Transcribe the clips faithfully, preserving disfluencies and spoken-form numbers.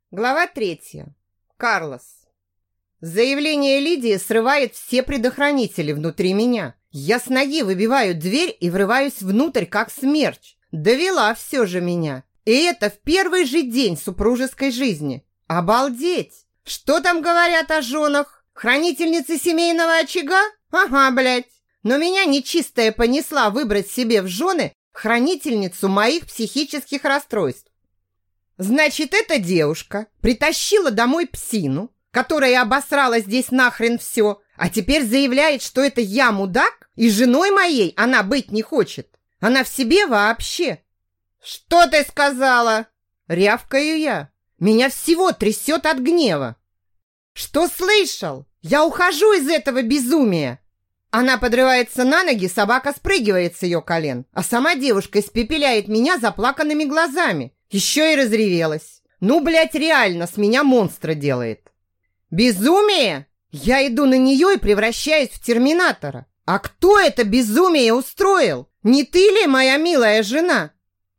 Глава третья. Карлос. Заявление Лидии срывает все предохранители внутри меня. Я с ноги выбиваю дверь и врываюсь внутрь, как смерч. Довела все же меня. И это в первый же день супружеской жизни. Обалдеть! Что там говорят о женах? Хранительницы семейного очага? Ага, блядь. Но меня нечистая понесла выбрать себе в жены хранительницу моих психических расстройств. Значит, эта девушка притащила домой псину, которая обосрала здесь нахрен все, а теперь заявляет, что это я мудак, и женой моей она быть не хочет. Она в себе вообще. «Что ты сказала?» Рявкаю я. Меня всего трясет от гнева. «Что слышал? Я ухожу из этого безумия!» Она подрывается на ноги, собака спрыгивает с ее колен, а сама девушка испепеляет меня заплаканными глазами. Еще и разревелась. Ну, блядь, реально с меня монстра делает. Безумие? Я иду на нее и превращаюсь в терминатора. А кто это безумие устроил? Не ты ли, моя милая жена?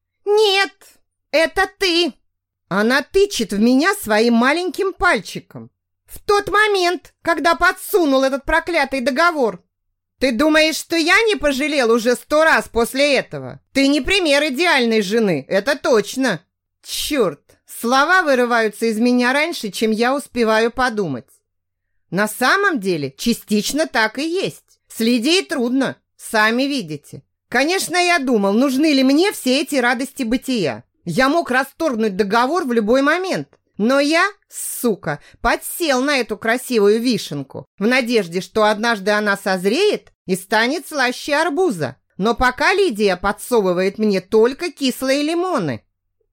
Нет, это ты. Она тычет в меня своим маленьким пальчиком. В тот момент, когда подсунул этот проклятый договор. Ты думаешь, что я не пожалел уже сто раз после этого? Ты не пример идеальной жены, это точно. Черт, слова вырываются из меня раньше, чем я успеваю подумать. На самом деле, частично так и есть. С Лидией трудно, сами видите. Конечно, я думал, нужны ли мне все эти радости бытия. Я мог расторгнуть договор в любой момент. Но я, сука, подсел на эту красивую вишенку в надежде, что однажды она созреет и станет слаще арбуза. Но пока Лидия подсовывает мне только кислые лимоны.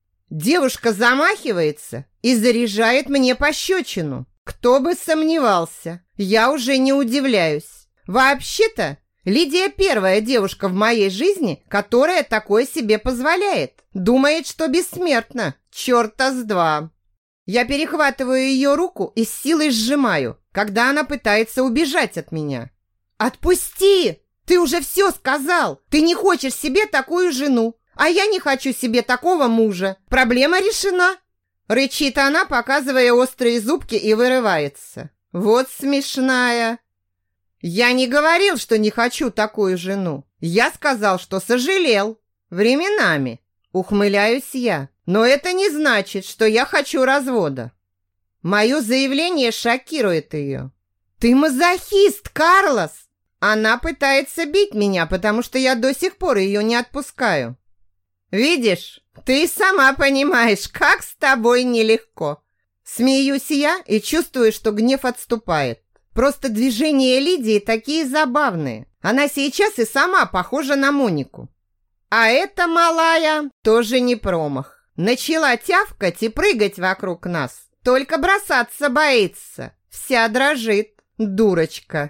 Девушка замахивается и заряжает мне пощечину. Кто бы сомневался, я уже не удивляюсь. Вообще-то, Лидия первая девушка в моей жизни, которая такое себе позволяет. Думает, что бессмертна. Черта с два. Я перехватываю ее руку и с силой сжимаю, когда она пытается убежать от меня. «Отпусти! Ты уже все сказал! Ты не хочешь себе такую жену, а я не хочу себе такого мужа. Проблема решена!» Рычит она, показывая острые зубки, и вырывается. «Вот смешная!» «Я не говорил, что не хочу такую жену. Я сказал, что сожалел. Временами!» Ухмыляюсь я. Но это не значит, что я хочу развода. Мое заявление шокирует ее. Ты мазохист, Карлос! Она пытается бить меня, потому что я до сих пор ее не отпускаю. Видишь, ты сама понимаешь, как с тобой нелегко. Смеюсь я и чувствую, что гнев отступает. Просто движения Лидии такие забавные. Она сейчас и сама похожа на Монику. А эта малая тоже не промах. Начала тявкать и прыгать вокруг нас. Только бросаться боится. Вся дрожит, дурочка.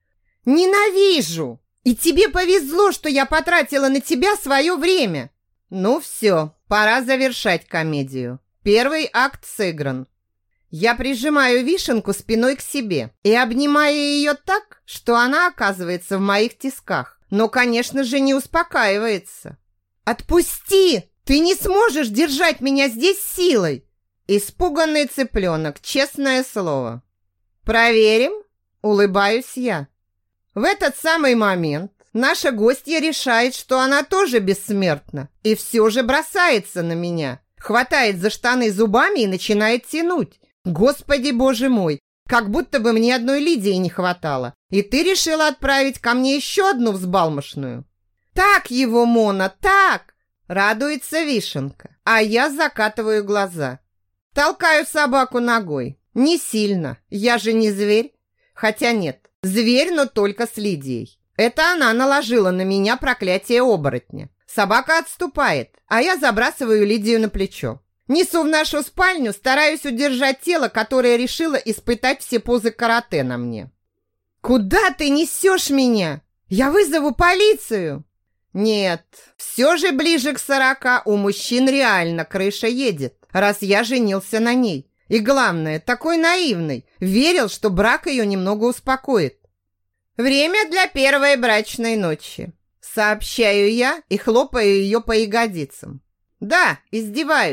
Ненавижу! И тебе повезло, что я потратила на тебя свое время. Ну все, пора завершать комедию. Первый акт сыгран. Я прижимаю вишенку спиной к себе и обнимаю ее так, что она оказывается в моих тисках. Но, конечно же, не успокаивается. «Отпусти! Ты не сможешь держать меня здесь силой!» Испуганный цыпленок, честное слово. «Проверим?» – улыбаюсь я. В этот самый момент наша гостья решает, что она тоже бессмертна, и все же бросается на меня, хватает за штаны зубами и начинает тянуть. Господи, боже мой! Как будто бы мне одной Лидии не хватало. И ты решила отправить ко мне еще одну взбалмошную. Так его, Мона, так! Радуется вишенка. А я закатываю глаза. Толкаю собаку ногой. Не сильно. Я же не зверь. Хотя нет, зверь, но только с Лидией. Это она наложила на меня проклятие оборотня. Собака отступает, а я забрасываю Лидию на плечо. Несу в нашу спальню, стараюсь удержать тело, которое решило испытать все позы карате на мне. «Куда ты несешь меня? Я вызову полицию!» Нет, все же ближе к сорока у мужчин реально крыша едет, раз я женился на ней. И главное, такой наивный, верил, что брак ее немного успокоит. «Время для первой брачной ночи», сообщаю я и хлопаю ее по ягодицам. «Да, издеваюсь.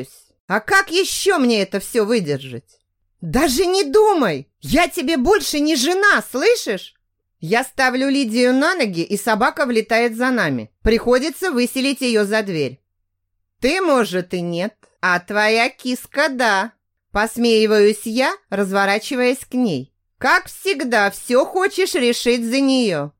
А как еще мне это все выдержать? Даже не думай! Я тебе больше не жена, слышишь? Я ставлю Лидию на ноги, и собака влетает за нами. Приходится выселить ее за дверь. Ты, может, и нет, а твоя киска – да. Посмеиваюсь я, разворачиваясь к ней. Как всегда, все хочешь решить за нее.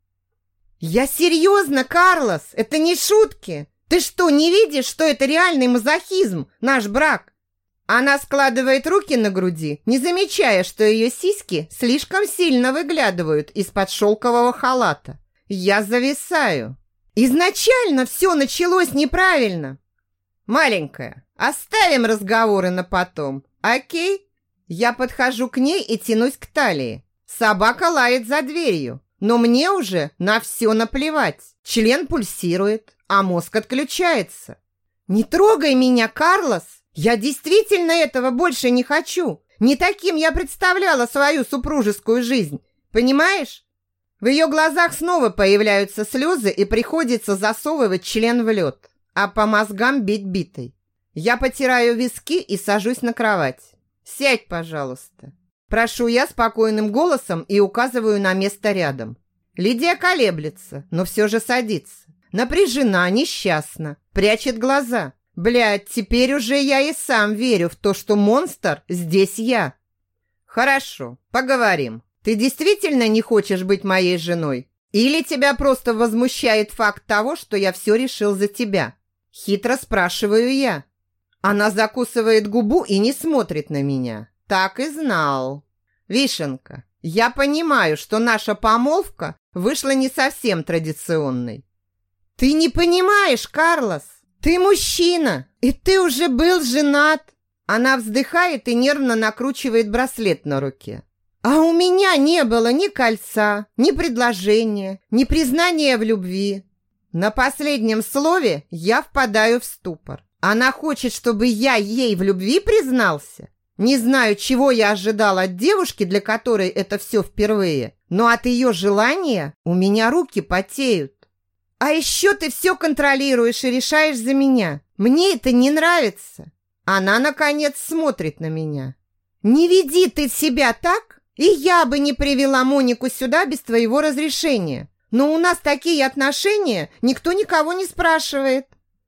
Я серьезно, Карлос, это не шутки. Ты что, не видишь, что это реальный мазохизм, наш брак? Она складывает руки на груди, не замечая, что ее сиськи слишком сильно выглядывают из-под шелкового халата. Я зависаю. Изначально все началось неправильно. Маленькая, оставим разговоры на потом, окей? Я подхожу к ней и тянусь к талии. Собака лает за дверью, но мне уже на все наплевать. Член пульсирует, а мозг отключается. Не трогай меня, Карлос! Я действительно этого больше не хочу. Не таким я представляла свою супружескую жизнь. Понимаешь? В ее глазах снова появляются слезы, и приходится засовывать член в лед, а по мозгам бить битой. Я потираю виски и сажусь на кровать. «Сядь, пожалуйста». Прошу я спокойным голосом и указываю на место рядом. Лидия колеблется, но все же садится. Напряжена, несчастна, прячет глаза. Блядь, теперь уже я и сам верю в то, что монстр здесь я. Хорошо, поговорим. Ты действительно не хочешь быть моей женой? Или тебя просто возмущает факт того, что я все решил за тебя? Хитро спрашиваю я. Она закусывает губу и не смотрит на меня. Так и знал. Вишенка, я понимаю, что наша помолвка вышла не совсем традиционной. Ты не понимаешь, Карлос. Ты мужчина, и ты уже был женат. Она вздыхает и нервно накручивает браслет на руке. А у меня не было ни кольца, ни предложения, ни признания в любви. На последнем слове я впадаю в ступор. Она хочет, чтобы я ей в любви признался? Не знаю, чего я ожидал от девушки, для которой это все впервые, но от ее желания у меня руки потеют. А еще ты все контролируешь и решаешь за меня. Мне это не нравится. Она, наконец, смотрит на меня. Не веди ты себя так, и я бы не привела Монику сюда без твоего разрешения. Но у нас такие отношения, никто никого не спрашивает.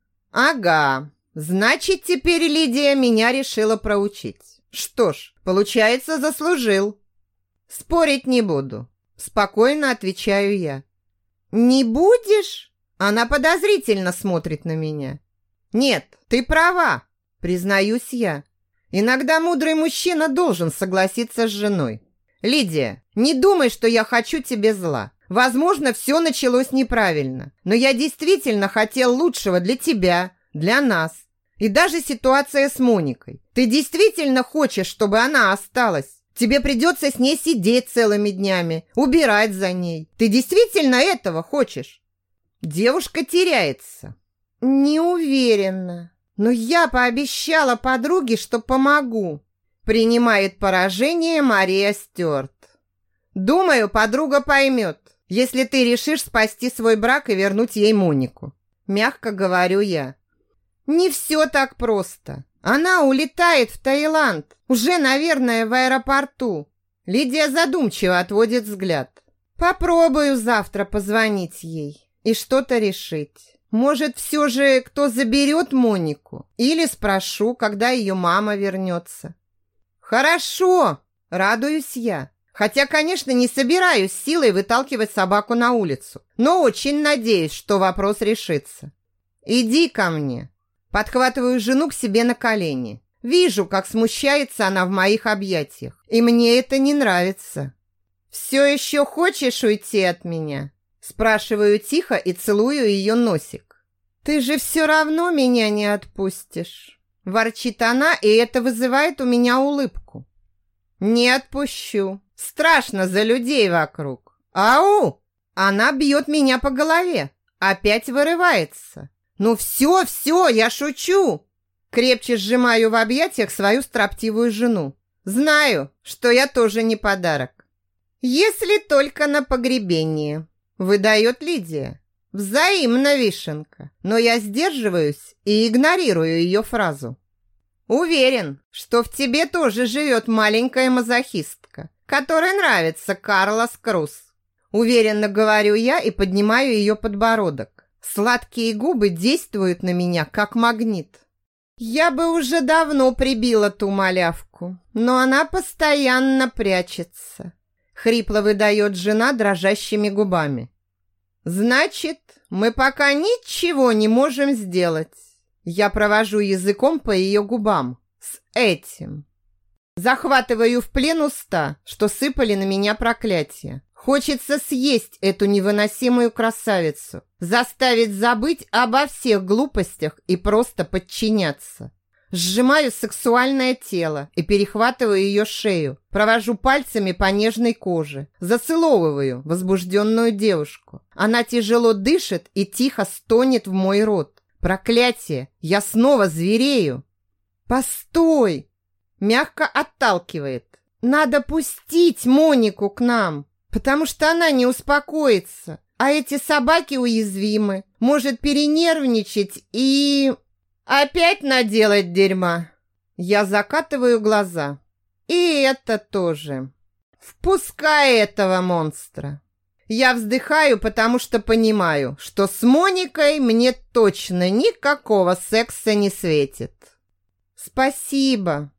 Ага, значит, теперь Лидия меня решила проучить. Что ж, получается, заслужил. Спорить не буду. Спокойно отвечаю я. «Не будешь?» Она подозрительно смотрит на меня. «Нет, ты права», признаюсь я. Иногда мудрый мужчина должен согласиться с женой. «Лидия, не думай, что я хочу тебе зла. Возможно, все началось неправильно, но я действительно хотел лучшего для тебя, для нас. И даже ситуация с Моникой. Ты действительно хочешь, чтобы она осталась? Тебе придется с ней сидеть целыми днями, убирать за ней. Ты действительно этого хочешь?» Девушка теряется. «Не уверена. Но я пообещала подруге, что помогу». Принимает поражение Мария Стюарт. «Думаю, подруга поймет, если ты решишь спасти свой брак и вернуть ей Монику». Мягко говорю я. «Не все так просто. Она улетает в Таиланд. Уже, наверное, в аэропорту». Лидия задумчиво отводит взгляд. «Попробую завтра позвонить ей и что-то решить. Может, все же кто заберет Монику? Или спрошу, когда ее мама вернется». «Хорошо!» – радуюсь я. Хотя, конечно, не собираюсь силой выталкивать собаку на улицу. Но очень надеюсь, что вопрос решится. «Иди ко мне». Подхватываю жену к себе на колени. Вижу, как смущается она в моих объятиях. И мне это не нравится. «Все еще хочешь уйти от меня?» Спрашиваю тихо и целую ее носик. «Ты же все равно меня не отпустишь». Ворчит она, и это вызывает у меня улыбку. «Не отпущу. Страшно за людей вокруг. Ау!» Она бьет меня по голове. Опять вырывается. «Ну все, все, я шучу!» Крепче сжимаю в объятиях свою строптивую жену. Знаю, что я тоже не подарок. «Если только на погребение», выдает Лидия. Взаимно, Вишенка. Но я сдерживаюсь и игнорирую ее фразу. Уверен, что в тебе тоже живет маленькая мазохистка, которой нравится Карлос Круз. Уверенно говорю я и поднимаю ее подбородок. Сладкие губы действуют на меня, как магнит. Я бы уже давно прибила ту малявку, но она постоянно прячется. Хрипло выдает жена дрожащими губами. Значит, мы пока ничего не можем сделать. Я провожу языком по ее губам. С этим. Захватываю в плен уста, что сыпали на меня проклятия. Хочется съесть эту невыносимую красавицу, заставить забыть обо всех глупостях и просто подчиняться. Сжимаю сексуальное тело и перехватываю ее шею, провожу пальцами по нежной коже, зацеловываю возбужденную девушку. Она тяжело дышит и тихо стонет в мой рот. Проклятие! Я снова зверею! Постой! Мягко отталкивает. Надо пустить Монику к нам, потому что она не успокоится. А эти собаки уязвимы. Может перенервничать и... опять наделать дерьма. Я закатываю глаза. И это тоже. Впускай этого монстра. Я вздыхаю, потому что понимаю, что с Моникой мне точно никакого секса не светит. Спасибо.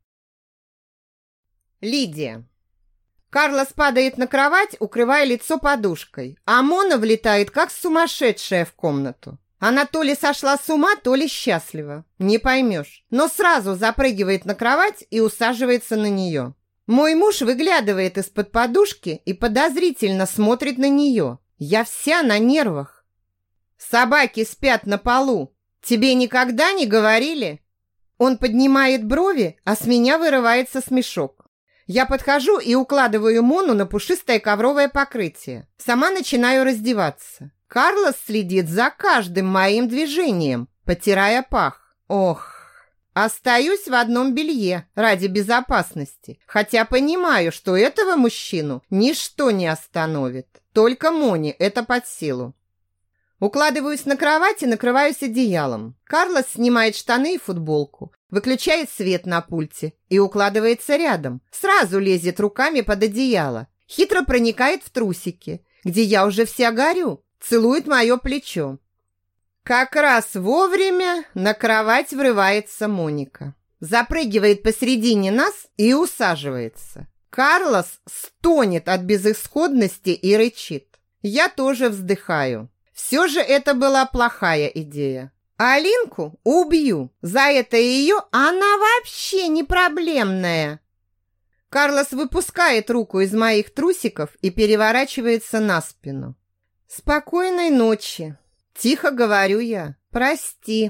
Лидия. Карлос падает на кровать, укрывая лицо подушкой, а Мона влетает, как сумасшедшая, в комнату. Она то ли сошла с ума, то ли счастлива. Не поймешь. Но сразу запрыгивает на кровать и усаживается на нее. Мой муж выглядывает из-под подушки и подозрительно смотрит на нее. Я вся на нервах. Собаки спят на полу. Тебе никогда не говорили? Он поднимает брови, а с меня вырывается смешок. Я подхожу и укладываю Мону на пушистое ковровое покрытие. Сама начинаю раздеваться. Карлос следит за каждым моим движением, потирая пах. Ох, остаюсь в одном белье ради безопасности, хотя понимаю, что этого мужчину ничто не остановит. Только Моне это под силу. Укладываюсь на кровать и накрываюсь одеялом. Карлос снимает штаны и футболку, выключает свет на пульте и укладывается рядом. Сразу лезет руками под одеяло, хитро проникает в трусики, где я уже вся горю, целует мое плечо. Как раз вовремя на кровать врывается Моника. Запрыгивает посредине нас и усаживается. Карлос стонет от безысходности и рычит. Я тоже вздыхаю. Все же это была плохая идея. Алинку убью. За это ее она вообще не проблемная. Карлос выпускает руку из моих трусиков и переворачивается на спину. Спокойной ночи. Тихо говорю я. Прости.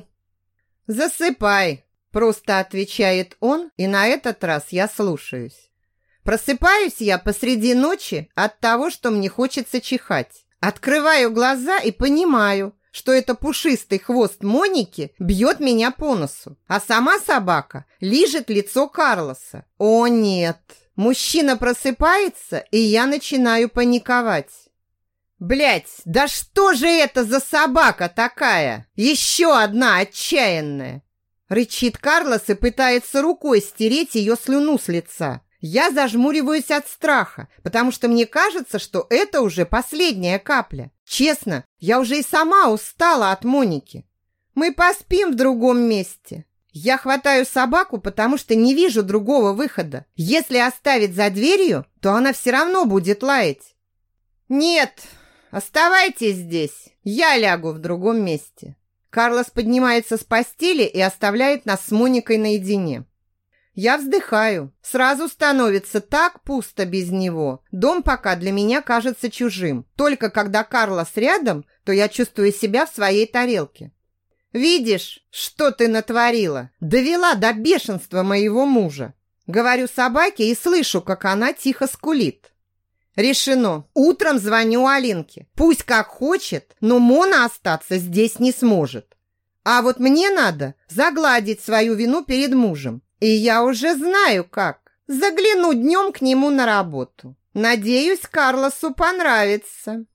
Засыпай. Просто отвечает он, и на этот раз я слушаюсь. Просыпаюсь я посреди ночи от того, что мне хочется чихать. Открываю глаза и понимаю, что это пушистый хвост Моники бьет меня по носу, а сама собака лижет лицо Карлоса. О нет! Мужчина просыпается, и я начинаю паниковать. Блять, да что же это за собака такая? Еще одна отчаянная! Рычит Карлос и пытается рукой стереть ее слюну с лица. Я зажмуриваюсь от страха, потому что мне кажется, что это уже последняя капля. Честно, я уже и сама устала от Моники. Мы поспим в другом месте. Я хватаю собаку, потому что не вижу другого выхода. Если оставить за дверью, то она все равно будет лаять. Нет, оставайтесь здесь. Я лягу в другом месте. Карлос поднимается с постели и оставляет нас с Моникой наедине. Я вздыхаю. Сразу становится так пусто без него. Дом пока для меня кажется чужим. Только когда Карлос рядом, то я чувствую себя в своей тарелке. Видишь, что ты натворила? Довела до бешенства моего мужа. Говорю собаке и слышу, как она тихо скулит. Решено. Утром звоню Алинке. Пусть как хочет, но Мона остаться здесь не сможет. А вот мне надо загладить свою вину перед мужем. И я уже знаю как. Загляну днем к нему на работу. Надеюсь, Карлосу понравится.